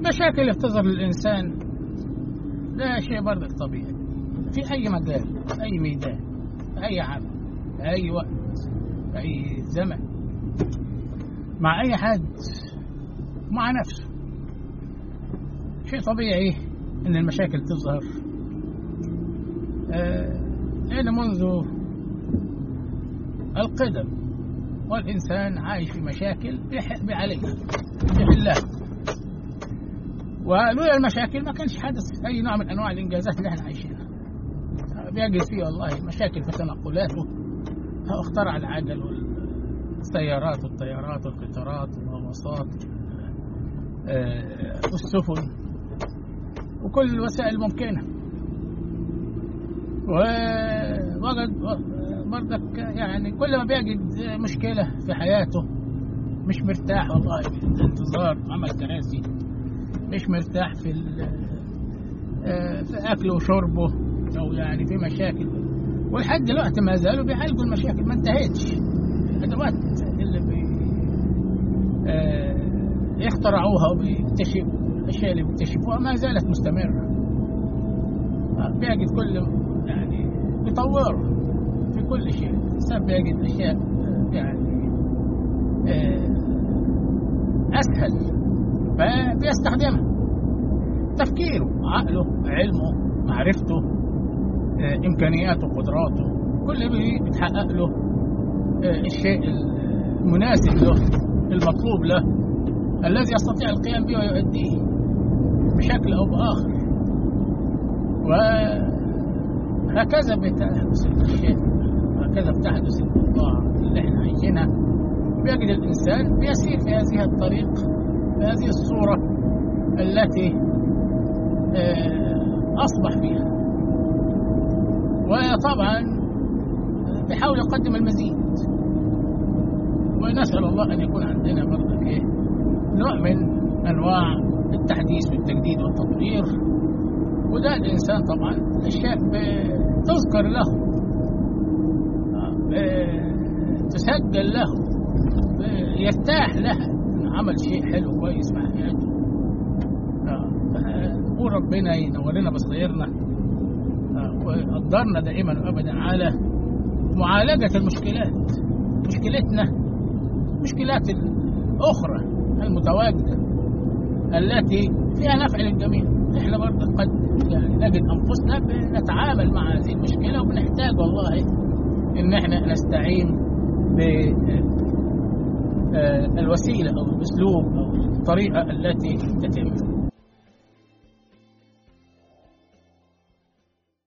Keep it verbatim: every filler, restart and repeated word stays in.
المشاكل اللي بتظهر للإنسان ده شيء برضك طبيعي في أي مجال، في أي ميدان، في أي عمل، في أي وقت، في أي زمن، مع أي حد، مع نفسه. شيء طبيعي إن المشاكل تظهر، آه لأن منذ القدم والإنسان عايش في مشاكل عليها يحلها، ولولا المشاكل ما كانش حدث أي نوع من أنواع الإنجازات اللي احنا عايشينها. بيجد فيه والله مشاكل في تنقلاته، اخترع العجل والسيارات والطيارات والقطارات والغواصات والسفن وكل الوسائل الممكنة. ووجد برضك يعني كل ما بيجد مشكلة في حياته مش مرتاح والله في انتظار عمل كراسي، مش مرتاح في في أكله وشربه، أو يعني في مشاكل، ولحد دلوقتي ما زالوا بيعالجوا المشاكل، ما انتهتش. الأدوات اللي بي يخترعوها وبيكتشفوا الأشياء اللي بيكتشفوها ما زالت مستمرة. بيجد كل يعني بيطوروا في كل شيء، الإنسان بيجد أشياء يعني أسهل فبيستخدمها. تفكيره، عقله، علمه، معرفته، إمكانياته، قدراته، كل بيتحقق له الشيء المناسب له، المطلوب له، الذي يستطيع القيام به ويؤديه بشكل أو بآخر. وهكذا بتحدث الأشياء، هكذا بتحدث الأوضاع اللي احنا عايشينها. بيجد الإنسان بيسير في هذه الطريق، في هذه الصورة التي أصبح فيها، وطبعا بيحاول يقدم المزيد. ونسأل الله أن يكون عندنا برضك إيه نوع من أنواع التحديث والتجديد والتطوير. وده الإنسان طبعا الأشياء بتذكر له، تسجل له، يرتاح لها إنه عمل شيء حلو كويس مع حياته. نقول ربنا ينور لنا بصيرنا ويقدرنا دائما وأبدا على معالجة المشكلات، مشكلتنا، مشكلات الأخرى المتواجدة التي فيها نفع للجميع. احنا برضه قد يعني نجد أنفسنا بنتعامل مع هذه المشكلة، وبنحتاج والله إن احنا نستعين بالوسيلة أو الأسلوب أو الطريقة التي تتم.